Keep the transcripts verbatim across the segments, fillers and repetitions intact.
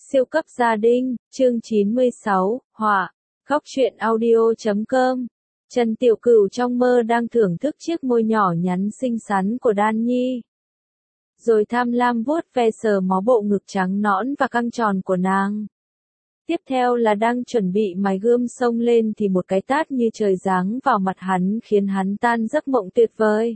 Siêu cấp gia đình, chương chín mươi sáu, họa, góc truyện audio chấm com. Trần Tiểu Cửu trong mơ đang thưởng thức chiếc môi nhỏ nhắn xinh xắn của Đan Nhi. Rồi tham lam vuốt ve sờ mó bộ ngực trắng nõn và căng tròn của nàng. Tiếp theo là đang chuẩn bị mài gươm xông lên thì một cái tát như trời giáng vào mặt hắn khiến hắn tan giấc mộng tuyệt vời.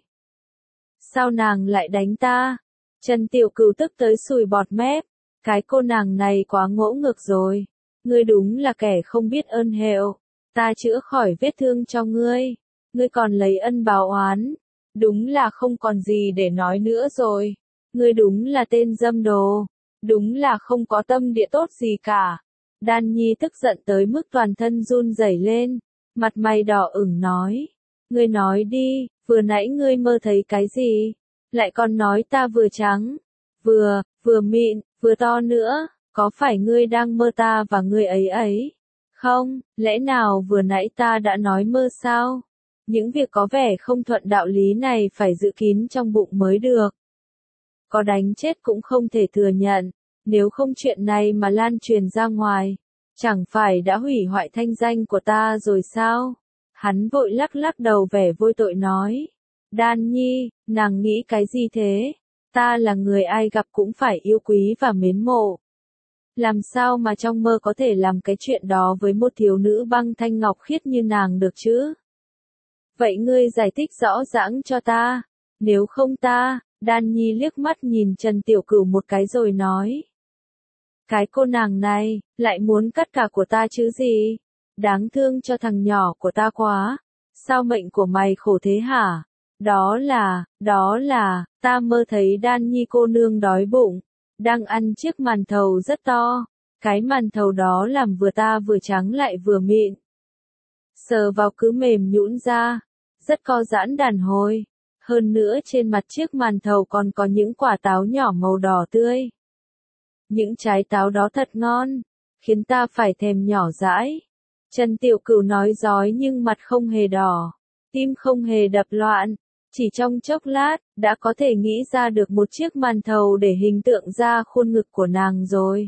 Sao nàng lại đánh ta? Trần Tiểu Cửu tức tới sùi bọt mép. Cái cô nàng này quá ngỗ ngược rồi. Ngươi đúng là kẻ không biết ơn hẹo. Ta chữa khỏi vết thương cho ngươi. Ngươi còn lấy ân báo oán. Đúng là không còn gì để nói nữa rồi. Ngươi đúng là tên dâm đồ. Đúng là không có tâm địa tốt gì cả. Đan Nhi tức giận tới mức toàn thân run rẩy lên. Mặt mày đỏ ửng nói. Ngươi nói đi, vừa nãy ngươi mơ thấy cái gì? Lại còn nói ta vừa trắng, vừa, vừa mịn, vừa to nữa, có phải ngươi đang mơ ta và ngươi ấy ấy? Không, lẽ nào vừa nãy ta đã nói mơ sao? Những việc có vẻ không thuận đạo lý này phải giữ kín trong bụng mới được. Có đánh chết cũng không thể thừa nhận, nếu không chuyện này mà lan truyền ra ngoài, chẳng phải đã hủy hoại thanh danh của ta rồi sao? Hắn vội lắc lắc đầu vẻ vôi tội nói. Đan Nhi, nàng nghĩ cái gì thế? Ta là người ai gặp cũng phải yêu quý và mến mộ. Làm sao mà trong mơ có thể làm cái chuyện đó với một thiếu nữ băng thanh ngọc khiết như nàng được chứ? Vậy ngươi giải thích rõ ràng cho ta. Nếu không ta, Đan Nhi liếc mắt nhìn Trần Tiểu Cửu một cái rồi nói. Cái cô nàng này, lại muốn cắt cả của ta chứ gì? Đáng thương cho thằng nhỏ của ta quá. Sao mệnh của mày khổ thế hả? Đó là, đó là, ta mơ thấy Đan Nhi cô nương đói bụng, đang ăn chiếc màn thầu rất to, cái màn thầu đó làm vừa ta vừa trắng lại vừa mịn. Sờ vào cứ mềm nhũn ra, rất co giãn đàn hồi, hơn nữa trên mặt chiếc màn thầu còn có những quả táo nhỏ màu đỏ tươi. Những trái táo đó thật ngon, khiến ta phải thèm nhỏ dãi. Trần Tiểu Cửu nói dối nhưng mặt không hề đỏ, tim không hề đập loạn. Chỉ trong chốc lát, đã có thể nghĩ ra được một chiếc màn thầu để hình tượng ra khuôn ngực của nàng rồi.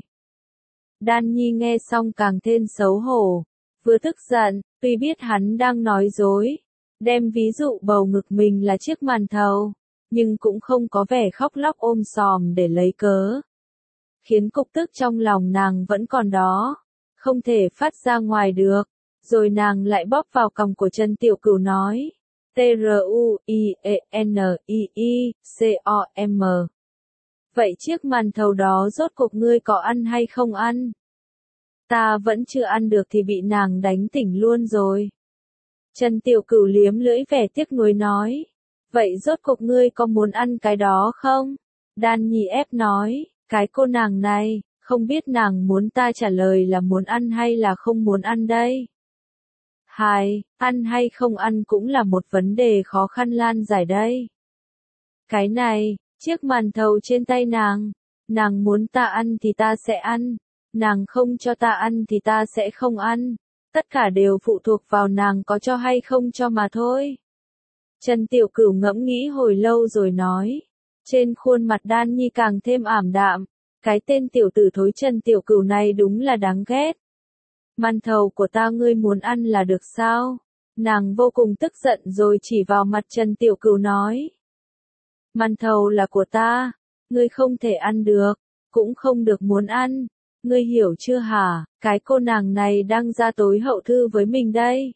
Đan Nhi nghe xong càng thêm xấu hổ, vừa tức giận, tuy biết hắn đang nói dối, đem ví dụ bầu ngực mình là chiếc màn thầu, nhưng cũng không có vẻ khóc lóc ôm sòm để lấy cớ. Khiến cục tức trong lòng nàng vẫn còn đó, không thể phát ra ngoài được, rồi nàng lại bóp vào cằm của Trần Tiểu Cửu nói. T R U I E N I I C O M. Vậy chiếc màn thầu đó rốt cuộc ngươi có ăn hay không ăn? Ta vẫn chưa ăn được thì bị nàng đánh tỉnh luôn rồi. Trần Tiểu Cửu liếm lưỡi vẻ tiếc nuối nói. Vậy rốt cuộc ngươi có muốn ăn cái đó không? Đan Nhi ép nói, cái cô nàng này, không biết nàng muốn ta trả lời là muốn ăn hay là không muốn ăn đây? Hai, ăn hay không ăn cũng là một vấn đề khó khăn nan giải đây. Cái này, chiếc màn thầu trên tay nàng, nàng muốn ta ăn thì ta sẽ ăn, nàng không cho ta ăn thì ta sẽ không ăn, tất cả đều phụ thuộc vào nàng có cho hay không cho mà thôi. Trần Tiểu Cửu ngẫm nghĩ hồi lâu rồi nói, trên khuôn mặt Đan Nhi càng thêm ảm đạm, cái tên tiểu tử thối Trần Tiểu Cửu này đúng là đáng ghét. Màn thầu của ta ngươi muốn ăn là được sao? Nàng vô cùng tức giận rồi chỉ vào mặt Trần Tiểu Cửu nói. Màn thầu là của ta, ngươi không thể ăn được, cũng không được muốn ăn, ngươi hiểu chưa hả? Cái cô nàng này đang ra tối hậu thư với mình đây.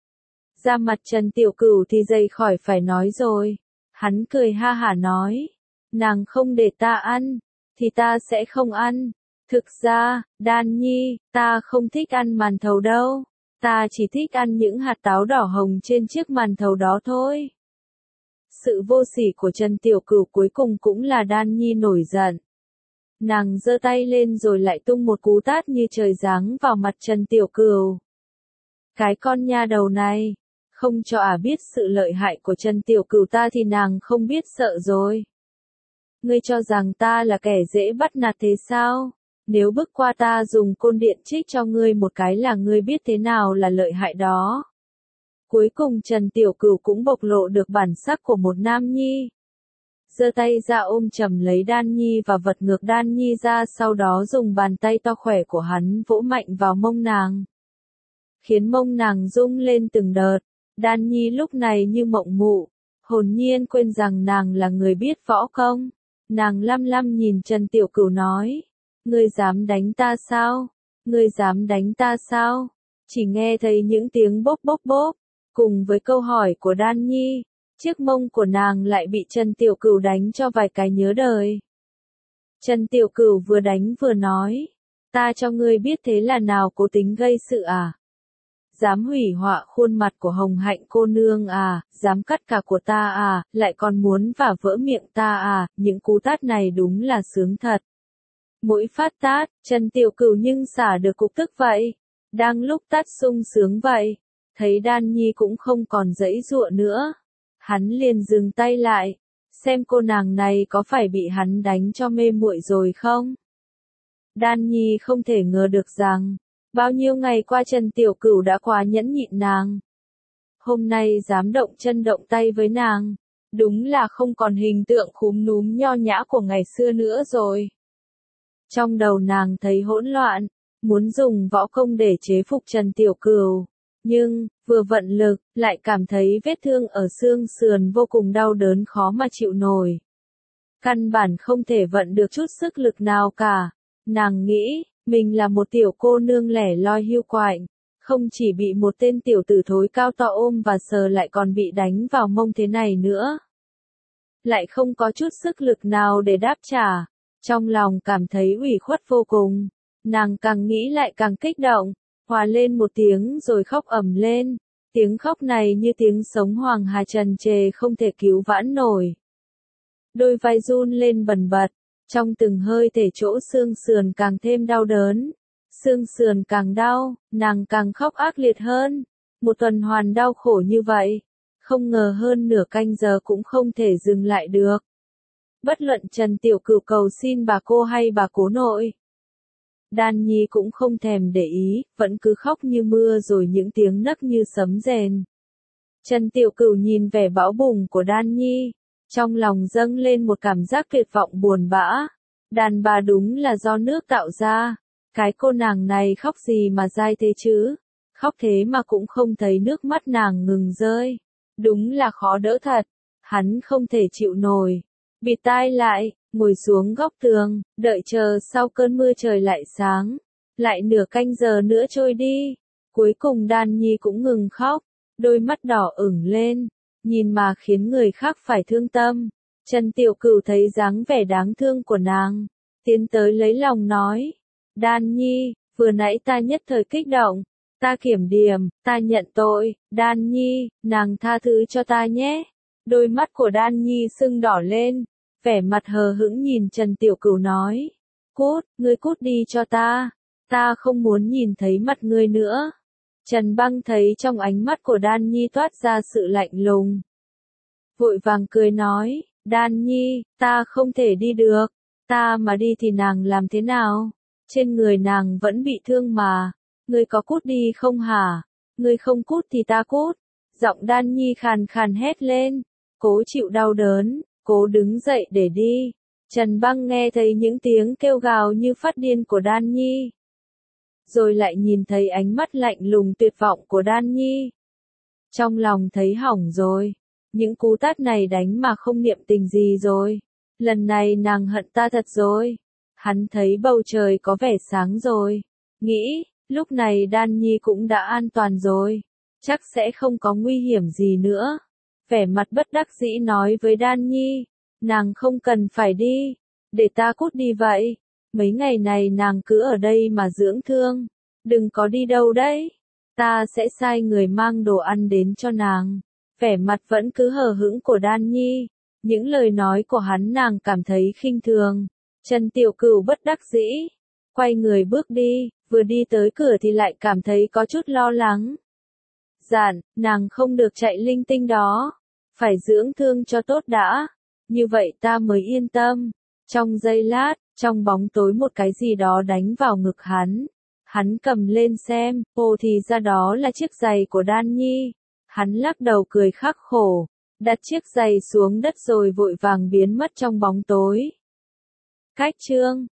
Ra mặt Trần Tiểu Cửu thì dày khỏi phải nói rồi, hắn cười ha hả nói, nàng không để ta ăn, thì ta sẽ không ăn. Thực ra, Đan Nhi, ta không thích ăn màn thầu đâu. Ta chỉ thích ăn những hạt táo đỏ hồng trên chiếc màn thầu đó thôi. Sự vô sỉ của Trần Tiểu Cửu cuối cùng cũng là Đan Nhi nổi giận. Nàng giơ tay lên rồi lại tung một cú tát như trời giáng vào mặt Trần Tiểu Cửu. Cái con nha đầu này, không cho ả biết sự lợi hại của Trần Tiểu Cửu ta thì nàng không biết sợ rồi. Ngươi cho rằng ta là kẻ dễ bắt nạt thế sao? Nếu bước qua ta dùng côn điện trích cho ngươi một cái là ngươi biết thế nào là lợi hại đó. Cuối cùng Trần Tiểu Cửu cũng bộc lộ được bản sắc của một nam nhi. giơ tay ra ôm chầm lấy Đan Nhi và vật ngược Đan Nhi ra, sau đó dùng bàn tay to khỏe của hắn vỗ mạnh vào mông nàng, khiến mông nàng rung lên từng đợt. Đan Nhi lúc này như mộng mụ, hồn nhiên quên rằng nàng là người biết võ công. Nàng lăm lăm nhìn Trần Tiểu Cửu nói, ngươi dám đánh ta sao? Ngươi dám đánh ta sao? Chỉ nghe thấy những tiếng bốp bốp bốp, cùng với câu hỏi của Đan Nhi, chiếc mông của nàng lại bị Trần Tiểu Cửu đánh cho vài cái nhớ đời. Trần Tiểu Cửu vừa đánh vừa nói, ta cho ngươi biết thế là nào, cố tính gây sự à? Dám hủy họa khuôn mặt của Hồng Hạnh cô nương à, dám cắt cả của ta à, lại còn muốn vả vỡ miệng ta à, những cú tát này đúng là sướng thật. Mỗi phát tát, Trần Tiểu Cửu nhưng xả được cục tức vậy. Đang lúc tát sung sướng vậy, thấy Đan Nhi cũng không còn giãy giụa nữa, hắn liền dừng tay lại, xem cô nàng này có phải bị hắn đánh cho mê muội rồi không. Đan Nhi không thể ngờ được rằng, bao nhiêu ngày qua Trần Tiểu Cửu đã quá nhẫn nhịn nàng. Hôm nay dám động chân động tay với nàng, đúng là không còn hình tượng khúm núm nho nhã của ngày xưa nữa rồi. Trong đầu nàng thấy hỗn loạn, muốn dùng võ công để chế phục Trần Tiểu Cửu, nhưng, vừa vận lực, lại cảm thấy vết thương ở xương sườn vô cùng đau đớn khó mà chịu nổi. Căn bản không thể vận được chút sức lực nào cả. Nàng nghĩ, mình là một tiểu cô nương lẻ loi hiu quạnh, không chỉ bị một tên tiểu tử thối cao to ôm và sờ lại còn bị đánh vào mông thế này nữa. Lại không có chút sức lực nào để đáp trả, trong lòng cảm thấy ủy khuất vô cùng. Nàng càng nghĩ lại càng kích động, hòa lên một tiếng rồi khóc ầm lên. Tiếng khóc này như tiếng sống Hoàng Hà trần trề không thể cứu vãn nổi. Đôi vai run lên bần bật, trong từng hơi thể chỗ xương sườn càng thêm đau đớn. Xương sườn càng đau, nàng càng khóc ác liệt hơn. Một tuần hoàn đau khổ như vậy, không ngờ hơn nửa canh giờ cũng không thể dừng lại được. Bất luận Trần Tiểu Cửu cầu xin bà cô hay bà cố nội, Đan Nhi cũng không thèm để ý, vẫn cứ khóc như mưa rồi những tiếng nấc như sấm rền. Trần Tiểu Cửu nhìn vẻ bão bùng của Đan Nhi, trong lòng dâng lên một cảm giác tuyệt vọng buồn bã. Đàn bà đúng là do nước tạo ra, cái cô nàng này khóc gì mà dai thế chứ, khóc thế mà cũng không thấy nước mắt nàng ngừng rơi, đúng là khó đỡ thật. Hắn không thể chịu nổi, bịt tai lại, ngồi xuống góc tường, đợi chờ sau cơn mưa trời lại sáng. Lại nửa canh giờ nữa trôi đi, cuối cùng Đan Nhi cũng ngừng khóc, đôi mắt đỏ ửng lên, nhìn mà khiến người khác phải thương tâm. Trần Tiểu Cửu thấy dáng vẻ đáng thương của nàng, tiến tới lấy lòng nói, Đan Nhi, vừa nãy ta nhất thời kích động, ta kiểm điểm, ta nhận tội, Đan Nhi, nàng tha thứ cho ta nhé. Đôi mắt của Đan Nhi sưng đỏ lên, vẻ mặt hờ hững nhìn Trần Tiểu Cửu nói, cút, ngươi cút đi cho ta, ta không muốn nhìn thấy mặt ngươi nữa. Trần Băng thấy trong ánh mắt của Đan Nhi toát ra sự lạnh lùng, vội vàng cười nói, Đan Nhi, ta không thể đi được, ta mà đi thì nàng làm thế nào? Trên người nàng vẫn bị thương mà, ngươi có cút đi không hả? Ngươi không cút thì ta cút. Giọng Đan Nhi khàn khàn hét lên, cố chịu đau đớn, cố đứng dậy để đi. Trần Băng nghe thấy những tiếng kêu gào như phát điên của Đan Nhi, rồi lại nhìn thấy ánh mắt lạnh lùng tuyệt vọng của Đan Nhi. Trong lòng thấy hỏng rồi, những cú tát này đánh mà không niệm tình gì rồi. Lần này nàng hận ta thật rồi. Hắn thấy bầu trời có vẻ sáng rồi, nghĩ, lúc này Đan Nhi cũng đã an toàn rồi, chắc sẽ không có nguy hiểm gì nữa. Vẻ mặt bất đắc dĩ nói với Đan Nhi, nàng không cần phải đi, để ta cút đi vậy. Mấy ngày này nàng cứ ở đây mà dưỡng thương, đừng có đi đâu đấy, ta sẽ sai người mang đồ ăn đến cho nàng. Vẻ mặt vẫn cứ hờ hững của Đan Nhi, những lời nói của hắn nàng cảm thấy khinh thường. Trần Tiểu Cửu bất đắc dĩ, quay người bước đi, vừa đi tới cửa thì lại cảm thấy có chút lo lắng. Giản, nàng không được chạy linh tinh đó, phải dưỡng thương cho tốt đã, như vậy ta mới yên tâm. Trong giây lát, trong bóng tối một cái gì đó đánh vào ngực hắn. Hắn cầm lên xem, ồ thì ra đó là chiếc giày của Đan Nhi. Hắn lắc đầu cười khắc khổ, đặt chiếc giày xuống đất rồi vội vàng biến mất trong bóng tối. Cách chương